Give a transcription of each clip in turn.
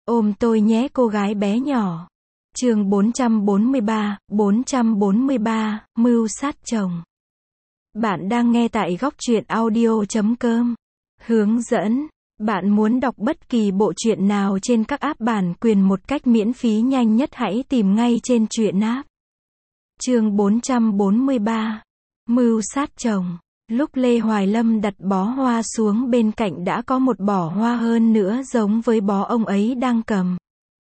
Ôm tôi nhé cô gái bé nhỏ. Chương 443, Mưu sát chồng. Bạn đang nghe tại góc truyện audio.com. Hướng dẫn. Bạn muốn đọc bất kỳ bộ truyện nào trên các app bản quyền một cách miễn phí nhanh nhất, hãy tìm ngay trên truyện app. Chương 443. Mưu sát chồng. Lúc Lê Hoài Lâm đặt bó hoa xuống, bên cạnh đã có một bó hoa hơn nữa giống với bó ông ấy đang cầm.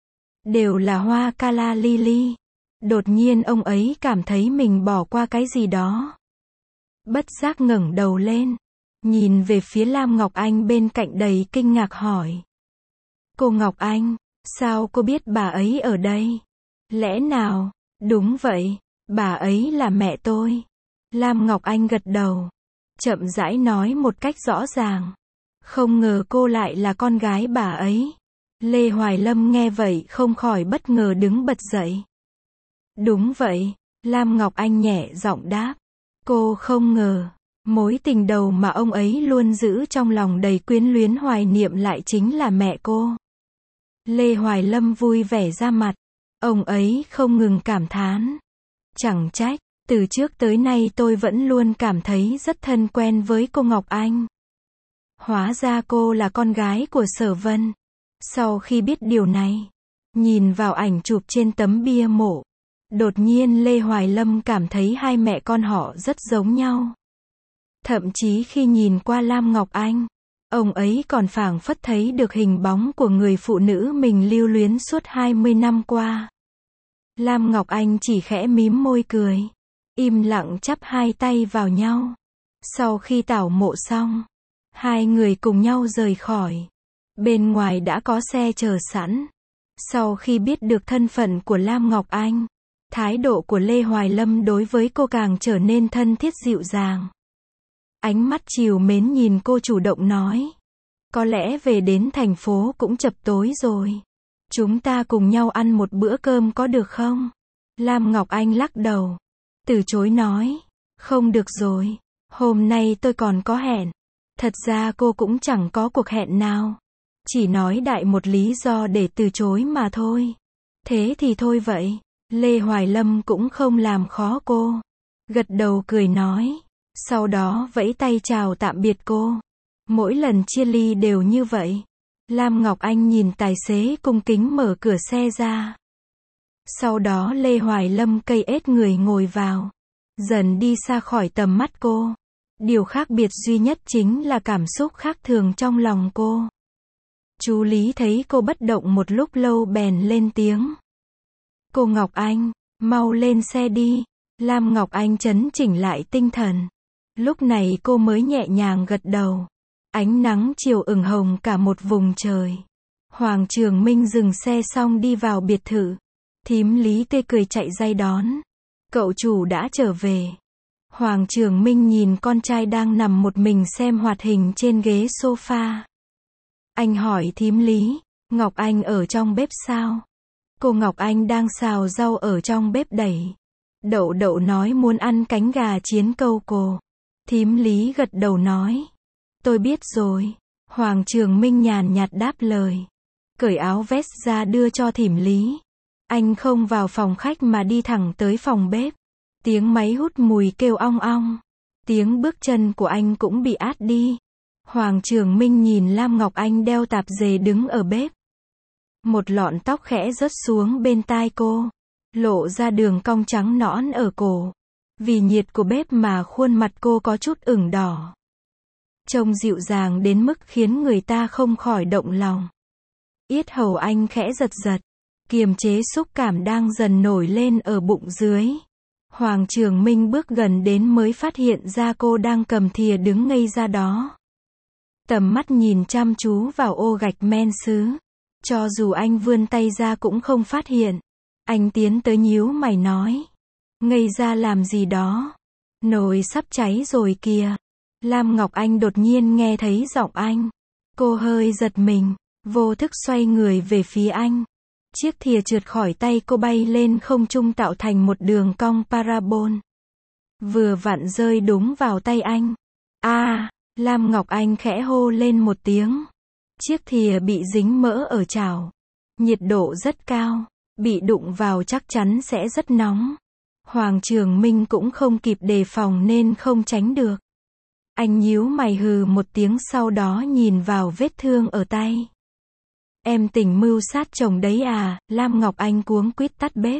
Đều là hoa calla lily. Đột nhiên ông ấy cảm thấy mình bỏ qua cái gì đó. Bất giác ngẩng đầu lên, nhìn về phía Lam Ngọc Anh bên cạnh đầy kinh ngạc hỏi. Cô Ngọc Anh, sao cô biết bà ấy ở đây? Lẽ nào? Đúng vậy, bà ấy là mẹ tôi. Lam Ngọc Anh gật đầu, chậm rãi nói một cách rõ ràng. Không ngờ cô lại là con gái bà ấy. Lê Hoài Lâm nghe vậy không khỏi bất ngờ đứng bật dậy. Đúng vậy, Lam Ngọc Anh nhẹ giọng đáp. Cô không ngờ, mối tình đầu mà ông ấy luôn giữ trong lòng đầy quyến luyến hoài niệm lại chính là mẹ cô. Lê Hoài Lâm vui vẻ ra mặt. Ông ấy không ngừng cảm thán. Chẳng trách, từ trước tới nay tôi vẫn luôn cảm thấy rất thân quen với cô Ngọc Anh. Hóa ra cô là con gái của Sở Vân. Sau khi biết điều này, nhìn vào ảnh chụp trên tấm bia mộ, đột nhiên Lê Hoài Lâm cảm thấy hai mẹ con họ rất giống nhau. Thậm chí khi nhìn qua Lam Ngọc Anh, ông ấy còn phảng phất thấy được hình bóng của người phụ nữ mình lưu luyến suốt 20 năm qua. Lam Ngọc Anh chỉ khẽ mím môi cười, im lặng chắp hai tay vào nhau. Sau khi tảo mộ xong, hai người cùng nhau rời khỏi. Bên ngoài đã có xe chờ sẵn. Sau khi biết được thân phận của Lam Ngọc Anh, thái độ của Lê Hoài Lâm đối với cô càng trở nên thân thiết dịu dàng. Ánh mắt trìu mến nhìn cô, chủ động nói. Có lẽ về đến thành phố cũng chập tối rồi. Chúng ta cùng nhau ăn một bữa cơm có được không? Lam Ngọc Anh lắc đầu, từ chối nói. Không được rồi, hôm nay tôi còn có hẹn. Thật ra cô cũng chẳng có cuộc hẹn nào. Chỉ nói đại một lý do để từ chối mà thôi. Thế thì thôi vậy. Lê Hoài Lâm cũng không làm khó cô. Gật đầu cười nói. Sau đó vẫy tay chào tạm biệt cô. Mỗi lần chia ly đều như vậy. Lam Ngọc Anh nhìn tài xế cung kính mở cửa xe ra. Sau đó Lê Hoài Lâm cây ết người ngồi vào. Dần đi xa khỏi tầm mắt cô. Điều khác biệt duy nhất chính là cảm xúc khác thường trong lòng cô. Chú Lý thấy cô bất động một lúc lâu bèn lên tiếng. Cô Ngọc Anh, mau lên xe đi. Lam Ngọc Anh trấn chỉnh lại tinh thần. Lúc này cô mới nhẹ nhàng gật đầu. Ánh nắng chiều ửng hồng cả một vùng trời. Hoàng Trường Minh dừng xe xong đi vào biệt thự. Thím Lý tươi cười chạy ra đón. Cậu chủ đã trở về. Hoàng Trường Minh nhìn con trai đang nằm một mình xem hoạt hình trên ghế sofa. Anh hỏi thím Lý, Ngọc Anh ở trong bếp sao? Cô Ngọc Anh đang xào rau ở trong bếp đẩy. Đậu Đậu nói muốn ăn cánh gà chiên câu cô. Thím Lý gật đầu nói. Tôi biết rồi. Hoàng Trường Minh nhàn nhạt đáp lời. Cởi áo vest ra đưa cho thím Lý. Anh không vào phòng khách mà đi thẳng tới phòng bếp. Tiếng máy hút mùi kêu ong ong. Tiếng bước chân của anh cũng bị át đi. Hoàng Trường Minh nhìn Lam Ngọc Anh đeo tạp dề đứng ở bếp. Một lọn tóc khẽ rớt xuống bên tai cô, lộ ra đường cong trắng nõn ở cổ. Vì nhiệt của bếp mà khuôn mặt cô có chút ửng đỏ. Trông dịu dàng đến mức khiến người ta không khỏi động lòng. Yết hầu anh khẽ giật giật, kiềm chế xúc cảm đang dần nổi lên ở bụng dưới. Hoàng Trường Minh bước gần đến mới phát hiện ra cô đang cầm thìa đứng ngây ra đó. Tầm mắt nhìn chăm chú vào ô gạch men sứ. Cho dù anh vươn tay ra cũng không phát hiện. Anh tiến tới nhíu mày nói. Ngây ra làm gì đó? Nồi sắp cháy rồi kìa. Lam Ngọc Anh đột nhiên nghe thấy giọng anh. Cô hơi giật mình, vô thức xoay người về phía anh. Chiếc thìa trượt khỏi tay cô bay lên không trung tạo thành một đường cong parabol. Vừa vặn rơi đúng vào tay anh. Lam Ngọc Anh khẽ hô lên một tiếng. Chiếc thìa bị dính mỡ ở chảo. Nhiệt độ rất cao, bị đụng vào chắc chắn sẽ rất nóng. Hoàng Trường Minh cũng không kịp đề phòng nên không tránh được. Anh nhíu mày hừ một tiếng sau đó nhìn vào vết thương ở tay. Em tình mưu sát chồng đấy à? Lam Ngọc Anh cuống quýt tắt bếp.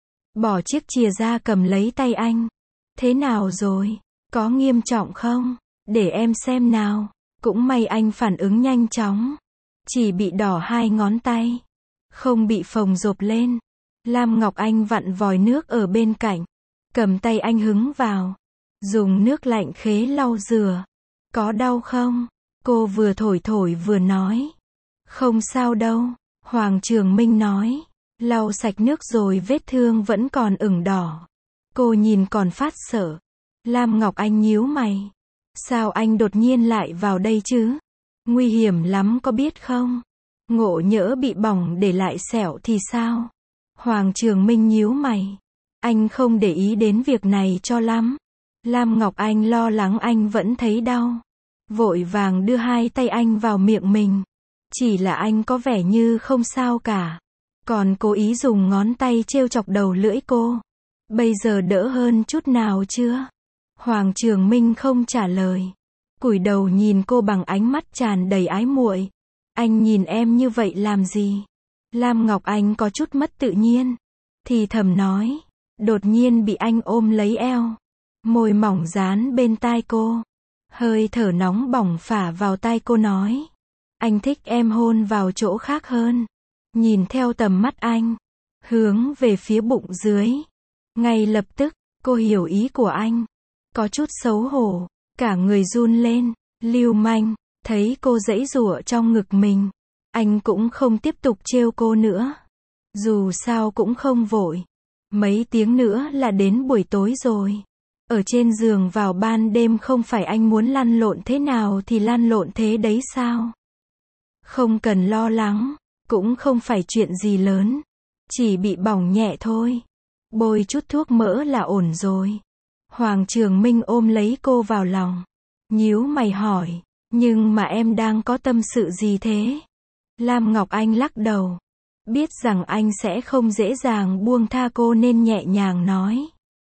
Bỏ chiếc chìa ra cầm lấy tay anh. Thế nào rồi? Có nghiêm trọng không? Để em xem nào. Cũng may anh phản ứng nhanh chóng. Chỉ bị đỏ 2 ngón tay. Không bị phồng rộp lên. Lam Ngọc Anh vặn vòi nước ở bên cạnh. Cầm tay anh hứng vào. Dùng nước lạnh khế lau rửa. Có đau không? Cô vừa thổi vừa nói. Không sao đâu. Hoàng Trường Minh nói. Lau sạch nước rồi vết thương vẫn còn ửng đỏ. Cô nhìn còn phát sợ. Lam Ngọc Anh nhíu mày. Sao anh đột nhiên lại vào đây chứ? Nguy hiểm lắm có biết không? Ngộ nhỡ bị bỏng để lại sẹo thì sao? Hoàng Trường Minh nhíu mày. Anh không để ý đến việc này cho lắm. Lam Ngọc Anh lo lắng anh vẫn thấy đau. Vội vàng đưa 2 tay anh vào miệng mình. Chỉ là anh có vẻ như không sao cả. Còn cố ý dùng ngón tay trêu chọc đầu lưỡi cô. Bây giờ đỡ hơn chút nào chưa? Hoàng Trường Minh không trả lời. Cúi đầu nhìn cô bằng ánh mắt tràn đầy ái muội. Anh nhìn em như vậy làm gì? Lam Ngọc Anh có chút mất tự nhiên. Thì thầm nói. Đột nhiên bị anh ôm lấy eo. Môi mỏng dán bên tai cô. Hơi thở nóng bỏng phả vào tai cô nói. Anh thích em hôn vào chỗ khác hơn. Nhìn theo tầm mắt anh. Hướng về phía bụng dưới. Ngay lập tức, cô hiểu ý của anh. Có chút xấu hổ. Cả người run lên. Lưu manh. Thấy cô giãy giụa trong ngực mình. Anh cũng không tiếp tục trêu cô nữa. Dù sao cũng không vội. Mấy tiếng nữa là đến buổi tối rồi. Ở trên giường vào ban đêm không phải anh muốn lăn lộn thế nào thì lăn lộn thế đấy sao? Không cần lo lắng. Cũng không phải chuyện gì lớn. Chỉ bị bỏng nhẹ thôi. Bôi chút thuốc mỡ là ổn rồi. Hoàng Trường Minh ôm lấy cô vào lòng. Nhíu mày hỏi. Nhưng mà em đang có tâm sự gì thế? Lam Ngọc Anh lắc đầu. Biết rằng anh sẽ không dễ dàng buông tha cô nên nhẹ nhàng nói.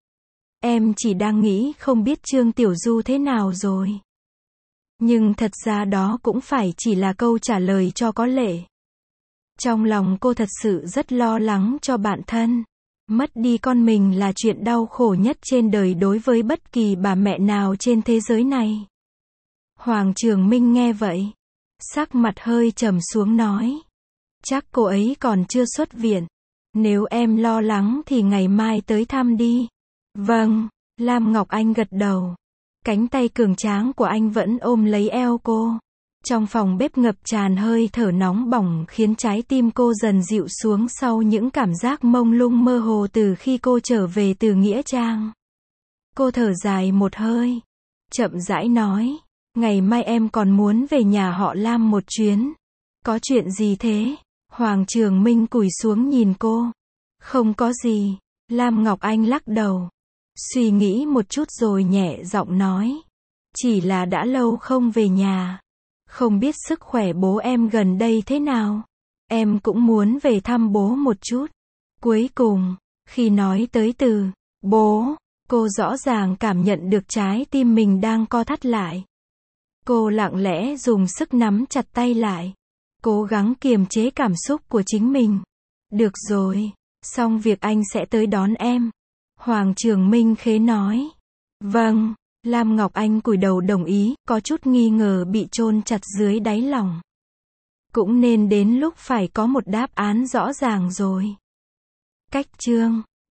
Em chỉ đang nghĩ không biết Trương Tiểu Du thế nào rồi. Nhưng thật ra đó cũng phải chỉ là câu trả lời cho có lệ. Trong lòng cô thật sự rất lo lắng cho bạn thân. Mất đi con mình là chuyện đau khổ nhất trên đời đối với bất kỳ bà mẹ nào trên thế giới này. Hoàng Trường Minh nghe vậy. Sắc mặt hơi trầm xuống nói. Chắc cô ấy còn chưa xuất viện. Nếu em lo lắng thì ngày mai tới thăm đi. Vâng, Lam Ngọc Anh gật đầu. Cánh tay cường tráng của anh vẫn ôm lấy eo cô. Trong phòng bếp ngập tràn hơi thở nóng bỏng khiến trái tim cô dần dịu xuống sau những cảm giác mông lung mơ hồ từ khi cô trở về từ Nghĩa Trang. Cô thở dài một hơi. Chậm rãi nói. Ngày mai em còn muốn về nhà họ Lam một chuyến. Có chuyện gì thế? Hoàng Trường Minh cúi xuống nhìn cô. Không có gì. Lam Ngọc Anh lắc đầu. Suy nghĩ một chút rồi nhẹ giọng nói. Chỉ là đã lâu không về nhà. Không biết sức khỏe bố em gần đây thế nào. Em cũng muốn về thăm bố một chút. Cuối cùng, khi nói tới từ bố, cô rõ ràng cảm nhận được trái tim mình đang co thắt lại. Cô lặng lẽ dùng sức nắm chặt tay lại. Cố gắng kiềm chế cảm xúc của chính mình. Được rồi, xong việc anh sẽ tới đón em. Hoàng Trường Minh khế nói. Vâng, Lam Ngọc Anh cúi đầu đồng ý, có chút nghi ngờ bị chôn chặt dưới đáy lòng. Cũng nên đến lúc phải có một đáp án rõ ràng rồi. Cách chương